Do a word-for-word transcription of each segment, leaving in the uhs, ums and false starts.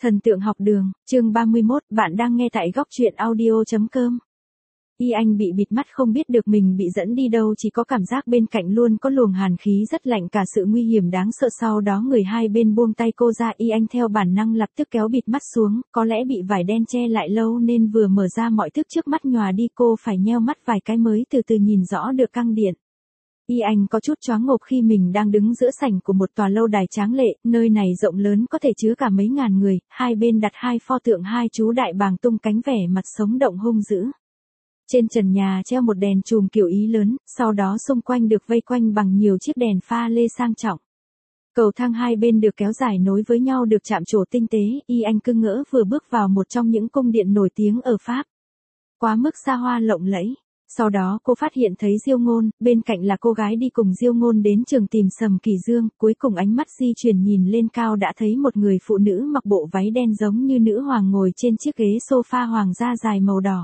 Thần tượng học đường, chương ba mươi mốt, bạn đang nghe tại góc truyện audio chấm com. Y Anh bị bịt mắt không biết được mình bị dẫn đi đâu, chỉ có cảm giác bên cạnh luôn có luồng hàn khí rất lạnh, cả sự nguy hiểm đáng sợ. Sau đó người hai bên buông tay cô ra, Y Anh theo bản năng lập tức kéo bịt mắt xuống, có lẽ bị vải đen che lại lâu nên vừa mở ra mọi thứ trước mắt nhòa đi, cô phải nheo mắt vài cái mới từ từ nhìn rõ được căng điện. Y Anh có chút choáng ngộp khi mình đang đứng giữa sảnh của một tòa lâu đài tráng lệ, nơi này rộng lớn có thể chứa cả mấy ngàn người, hai bên đặt hai pho tượng hai chú đại bàng tung cánh, vẻ mặt sống động hung dữ. Trên trần nhà treo một đèn chùm kiểu Ý lớn, sau đó xung quanh được vây quanh bằng nhiều chiếc đèn pha lê sang trọng. Cầu thang hai bên được kéo dài nối với nhau, được chạm trổ tinh tế. Y Anh cứ ngỡ vừa bước vào một trong những cung điện nổi tiếng ở Pháp. Quá mức xa hoa lộng lẫy. Sau đó cô phát hiện thấy Diêu Ngôn, bên cạnh là cô gái đi cùng Diêu Ngôn đến trường tìm Sầm Kỳ Dương, cuối cùng ánh mắt di chuyển nhìn lên cao đã thấy một người phụ nữ mặc bộ váy đen giống như nữ hoàng ngồi trên chiếc ghế sofa hoàng gia dài màu đỏ.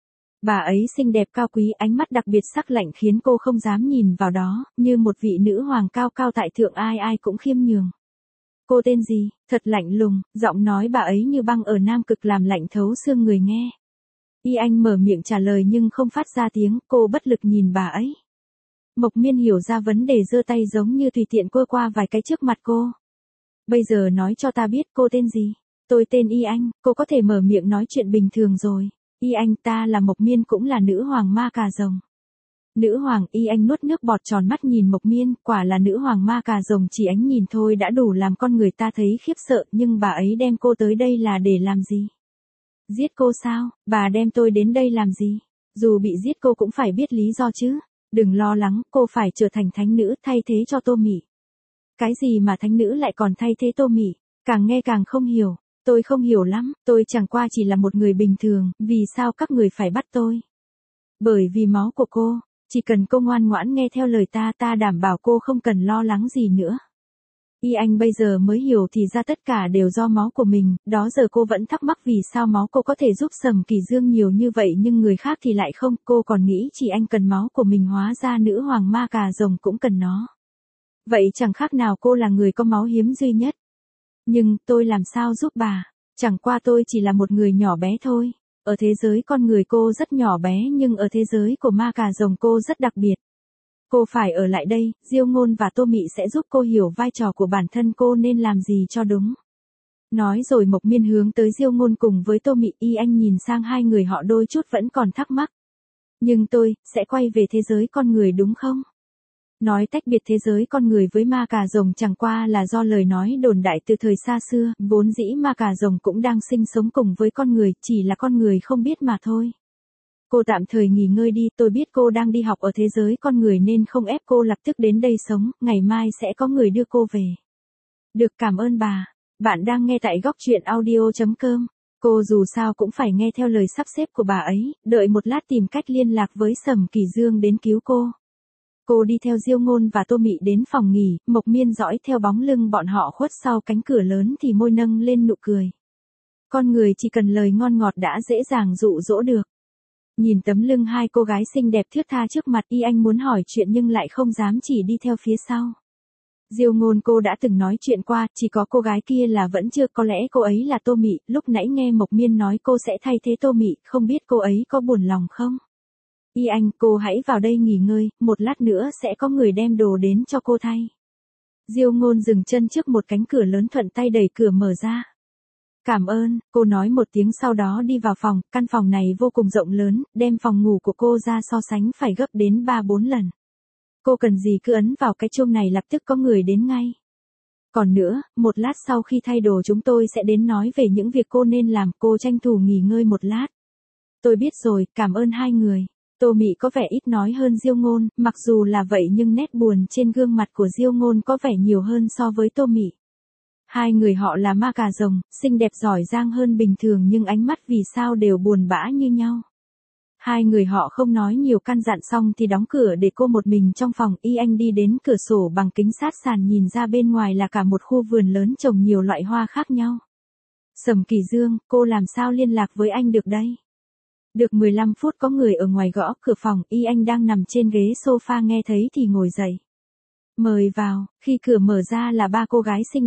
Bà ấy xinh đẹp cao quý, ánh mắt đặc biệt sắc lạnh khiến cô không dám nhìn vào đó, như một vị nữ hoàng cao cao tại thượng, ai ai cũng khiêm nhường. Cô tên gì? Thật lạnh lùng, giọng nói bà ấy như băng ở Nam Cực làm lạnh thấu xương người nghe. Y Anh mở miệng trả lời nhưng không phát ra tiếng, cô bất lực nhìn bà ấy. Mộc Miên hiểu ra vấn đề, giơ tay giống như tùy tiện quơ qua vài cái trước mặt cô. Bây giờ nói cho ta biết cô tên gì? Tôi tên Y Anh, cô có thể mở miệng nói chuyện bình thường rồi. Y Anh, ta là Mộc Miên, cũng là nữ hoàng ma cà rồng. Nữ hoàng? Y Anh nuốt nước bọt, tròn mắt nhìn Mộc Miên, quả là nữ hoàng ma cà rồng, chỉ ánh nhìn thôi đã đủ làm con người ta thấy khiếp sợ, nhưng bà ấy đem cô tới đây là để làm gì? Giết cô sao? Bà đem tôi đến đây làm gì? Dù bị giết cô cũng phải biết lý do chứ. Đừng lo lắng, cô phải trở thành thánh nữ thay thế cho Tô Mị. Cái gì mà thánh nữ lại còn thay thế Tô Mị? Càng nghe càng không hiểu. Tôi không hiểu lắm, tôi chẳng qua chỉ là một người bình thường, vì sao các người phải bắt tôi? Bởi vì máu của cô, chỉ cần cô ngoan ngoãn nghe theo lời ta, ta đảm bảo cô không cần lo lắng gì nữa. Y Anh bây giờ mới hiểu thì ra tất cả đều do máu của mình, đó giờ cô vẫn thắc mắc vì sao máu cô có thể giúp Sầm Kỳ Dương nhiều như vậy nhưng người khác thì lại không, cô còn nghĩ chỉ anh cần máu của mình, hóa ra nữ hoàng ma cà rồng cũng cần nó. Vậy chẳng khác nào cô là người có máu hiếm duy nhất. Nhưng tôi làm sao giúp bà? Chẳng qua tôi chỉ là một người nhỏ bé thôi. Ở thế giới con người cô rất nhỏ bé, nhưng ở thế giới của ma cà rồng cô rất đặc biệt. Cô phải ở lại đây, Diêu Ngôn và Tô Mị sẽ giúp cô hiểu vai trò của bản thân cô nên làm gì cho đúng. Nói rồi Mộc Miên hướng tới Diêu Ngôn cùng với Tô Mị. Y Anh nhìn sang hai người họ đôi chút vẫn còn thắc mắc. Nhưng tôi, sẽ quay về thế giới con người đúng không? Nói tách biệt thế giới con người với ma cà rồng chẳng qua là do lời nói đồn đại từ thời xa xưa, vốn dĩ ma cà rồng cũng đang sinh sống cùng với con người, chỉ là con người không biết mà thôi. Cô tạm thời nghỉ ngơi đi, tôi biết cô đang đi học ở thế giới con người nên không ép cô lập tức đến đây sống, ngày mai sẽ có người đưa cô về. Được, cảm ơn bà. Bạn đang nghe tại góc truyện audio chấm com. Cô dù sao cũng phải nghe theo lời sắp xếp của bà ấy, đợi một lát tìm cách liên lạc với Sầm Kỳ Dương đến cứu cô. Cô đi theo Diêu Ngôn và Tô Mị đến phòng nghỉ, Mộc Miên dõi theo bóng lưng bọn họ khuất sau cánh cửa lớn thì môi nâng lên nụ cười. Con người chỉ cần lời ngon ngọt đã dễ dàng dụ dỗ được. Nhìn tấm lưng hai cô gái xinh đẹp thướt tha trước mặt, Y Anh muốn hỏi chuyện nhưng lại không dám, chỉ đi theo phía sau. Diêu Ngôn cô đã từng nói chuyện qua, chỉ có cô gái kia là vẫn chưa, có lẽ cô ấy là Tô Mị, lúc nãy nghe Mộc Miên nói cô sẽ thay thế Tô Mị, không biết cô ấy có buồn lòng không? Y Anh, cô hãy vào đây nghỉ ngơi, một lát nữa sẽ có người đem đồ đến cho cô thay. Diêu Ngôn dừng chân trước một cánh cửa lớn, thuận tay đẩy cửa mở ra. Cảm ơn, cô nói một tiếng sau đó đi vào phòng, căn phòng này vô cùng rộng lớn, đem phòng ngủ của cô ra so sánh phải gấp đến ba bốn lần. Cô cần gì cứ ấn vào cái chuông này lập tức có người đến ngay. Còn nữa, một lát sau khi thay đồ chúng tôi sẽ đến nói về những việc cô nên làm, cô tranh thủ nghỉ ngơi một lát. Tôi biết rồi, cảm ơn hai người. Tô Mị có vẻ ít nói hơn Diêu Ngôn, mặc dù là vậy nhưng nét buồn trên gương mặt của Diêu Ngôn có vẻ nhiều hơn so với Tô Mị. Hai người họ là ma cà rồng, xinh đẹp giỏi giang hơn bình thường nhưng ánh mắt vì sao đều buồn bã như nhau. Hai người họ không nói nhiều, căn dặn xong thì đóng cửa để cô một mình trong phòng. Y Anh đi đến cửa sổ bằng kính sát sàn, nhìn ra bên ngoài là cả một khu vườn lớn trồng nhiều loại hoa khác nhau. Sầm Kỳ Dương, cô làm sao liên lạc với anh được đây? Được mười lăm phút có người ở ngoài gõ cửa phòng, Y Anh đang nằm trên ghế sofa nghe thấy thì ngồi dậy. Mời vào, khi cửa mở ra là ba cô gái xinh đẹp.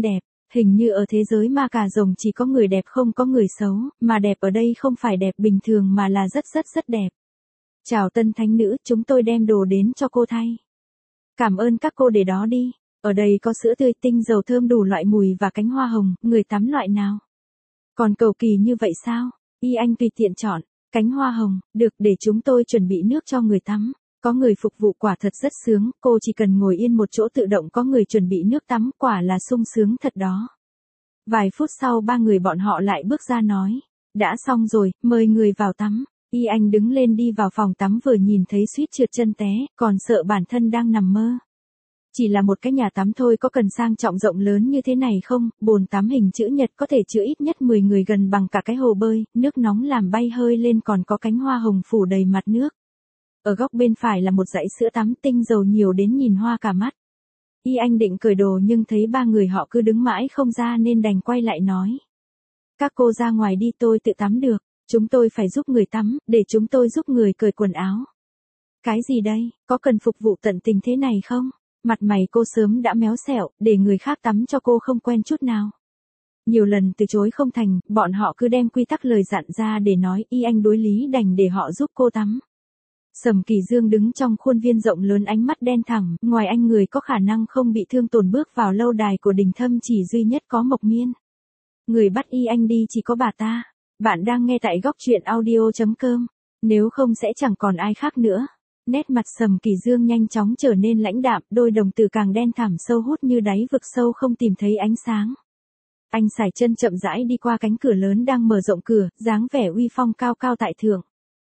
Hình như ở thế giới ma cà rồng chỉ có người đẹp không có người xấu, mà đẹp ở đây không phải đẹp bình thường mà là rất rất rất đẹp. Chào tân thánh nữ, chúng tôi đem đồ đến cho cô thay. Cảm ơn các cô, để đó đi. Ở đây có sữa tươi, tinh dầu thơm đủ loại mùi và cánh hoa hồng, người tắm loại nào? Còn cầu kỳ như vậy sao? Y Anh tùy tiện chọn. Cánh hoa hồng, được, để chúng tôi chuẩn bị nước cho người tắm. Có người phục vụ quả thật rất sướng, cô chỉ cần ngồi yên một chỗ tự động có người chuẩn bị nước tắm, quả là sung sướng thật đó. Vài phút sau ba người bọn họ lại bước ra nói. Đã xong rồi, mời người vào tắm. Y Anh đứng lên đi vào phòng tắm, vừa nhìn thấy suýt trượt chân té, còn sợ bản thân đang nằm mơ. Chỉ là một cái nhà tắm thôi, có cần sang trọng rộng lớn như thế này không? Bồn tắm hình chữ nhật có thể chứa ít nhất mười người, gần bằng cả cái hồ bơi, nước nóng làm bay hơi lên, còn có cánh hoa hồng phủ đầy mặt nước. Ở góc bên phải là một dãy sữa tắm, tinh dầu nhiều đến nhìn hoa cả mắt. Y Anh định cởi đồ nhưng thấy ba người họ cứ đứng mãi không ra nên đành quay lại nói. Các cô ra ngoài đi, tôi tự tắm được. Chúng tôi phải giúp người tắm, để chúng tôi giúp người cởi quần áo. Cái gì đây, có cần phục vụ tận tình thế này không? Mặt mày cô sớm đã méo xẹo, để người khác tắm cho cô không quen chút nào. Nhiều lần từ chối không thành, bọn họ cứ đem quy tắc lời dặn ra để nói, Y Anh đối lý đành để họ giúp cô tắm. Sầm Kỳ Dương đứng trong khuôn viên rộng lớn, ánh mắt đen thẳm, ngoài anh người có khả năng không bị thương tổn bước vào lâu đài của Đình Thâm chỉ duy nhất có Mộc Miên. Người bắt Y Anh đi chỉ có bà ta. Bạn đang nghe tại góc truyện audio chấm com. Nếu không sẽ chẳng còn ai khác nữa. Nét mặt Sầm Kỳ Dương nhanh chóng trở nên lãnh đạm, đôi đồng tử càng đen thẳm sâu hút như đáy vực sâu không tìm thấy ánh sáng. Anh sải chân chậm rãi đi qua cánh cửa lớn đang mở rộng cửa, dáng vẻ uy phong cao cao tại thượng.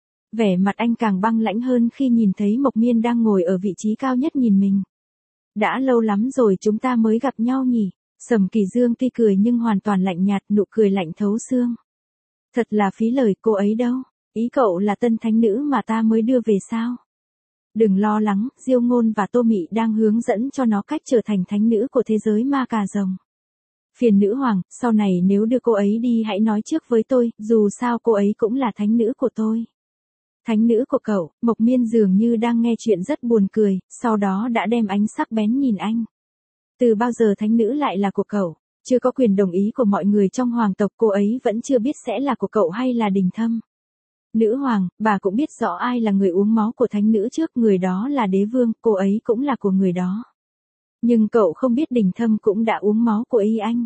Vẻ mặt anh càng băng lãnh hơn khi nhìn thấy Mộc Miên đang ngồi ở vị trí cao nhất nhìn mình. Đã lâu lắm rồi chúng ta mới gặp nhau nhỉ? Sầm Kỳ Dương tuy cười nhưng hoàn toàn lạnh nhạt, nụ cười lạnh thấu xương. Thật là phí lời, cô ấy đâu? Ý cậu là tân thánh nữ mà ta mới đưa về sao? Đừng lo lắng, Diêu Ngôn và Tô Mị đang hướng dẫn cho nó cách trở thành thánh nữ của thế giới ma cà rồng. Phiền nữ hoàng, sau này nếu đưa cô ấy đi hãy nói trước với tôi, dù sao cô ấy cũng là thánh nữ của tôi. Thánh nữ của cậu? Mộc Miên dường như đang nghe chuyện rất buồn cười, sau đó đã đem ánh sắc bén nhìn anh. Từ bao giờ thánh nữ lại là của cậu? Chưa có quyền đồng ý của mọi người trong hoàng tộc, cô ấy vẫn chưa biết sẽ là của cậu hay là Đình Thâm. Nữ hoàng, bà cũng biết rõ ai là người uống máu của thánh nữ trước, người đó là đế vương, cô ấy cũng là của người đó. Nhưng cậu không biết Đình Thâm cũng đã uống máu của Y Anh.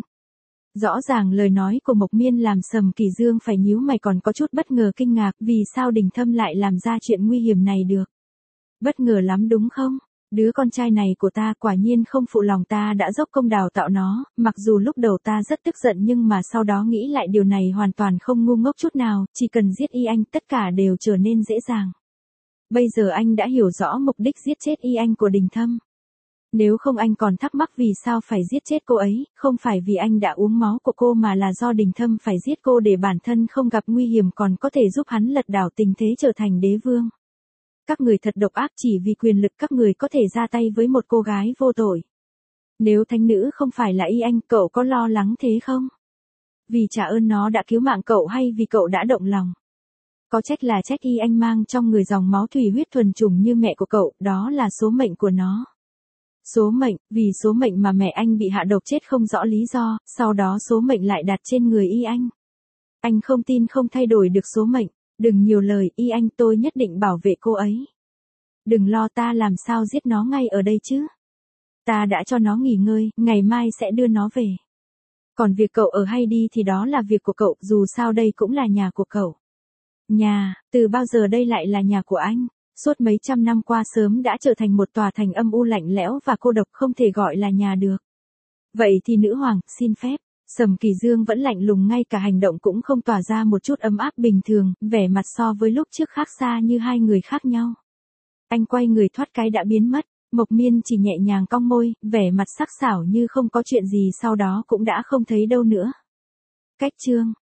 Rõ ràng lời nói của Mộc Miên làm Sầm Kỳ Dương phải nhíu mày, còn có chút bất ngờ kinh ngạc, vì sao Đình Thâm lại làm ra chuyện nguy hiểm này được. Bất ngờ lắm đúng không? Đứa con trai này của ta quả nhiên không phụ lòng ta đã dốc công đào tạo nó, mặc dù lúc đầu ta rất tức giận nhưng mà sau đó nghĩ lại điều này hoàn toàn không ngu ngốc chút nào, chỉ cần giết Y Anh tất cả đều trở nên dễ dàng. Bây giờ anh đã hiểu rõ mục đích giết chết Y Anh của Đình Thâm. Nếu không anh còn thắc mắc vì sao phải giết chết cô ấy, không phải vì anh đã uống máu của cô mà là do Đình Thâm phải giết cô để bản thân không gặp nguy hiểm, còn có thể giúp hắn lật đảo tình thế trở thành đế vương. Các người thật độc ác, chỉ vì quyền lực các người có thể ra tay với một cô gái vô tội. Nếu thánh nữ không phải là Y Anh, cậu có lo lắng thế không? Vì trả ơn nó đã cứu mạng cậu hay vì cậu đã động lòng? Có trách là trách Y Anh mang trong người dòng máu thủy huyết thuần chủng như mẹ của cậu, đó là số mệnh của nó. Số mệnh, vì số mệnh mà mẹ anh bị hạ độc chết không rõ lý do, sau đó số mệnh lại đặt trên người Y Anh. Anh không tin không thay đổi được số mệnh. Đừng nhiều lời, Y Anh, tôi nhất định bảo vệ cô ấy. Đừng lo, ta làm sao giết nó ngay ở đây chứ. Ta đã cho nó nghỉ ngơi, ngày mai sẽ đưa nó về. Còn việc cậu ở hay đi thì đó là việc của cậu, dù sao đây cũng là nhà của cậu. Nhà, từ bao giờ đây lại là nhà của anh? Suốt mấy trăm năm qua sớm đã trở thành một tòa thành âm u lạnh lẽo và cô độc, không thể gọi là nhà được. Vậy thì nữ hoàng, xin phép. Sầm Kỳ Dương vẫn lạnh lùng, ngay cả hành động cũng không tỏa ra một chút ấm áp bình thường, vẻ mặt so với lúc trước khác xa như hai người khác nhau. Anh quay người thoát cái đã biến mất, Mộc Miên chỉ nhẹ nhàng cong môi, vẻ mặt sắc sảo như không có chuyện gì, sau đó cũng đã không thấy đâu nữa. Cách chương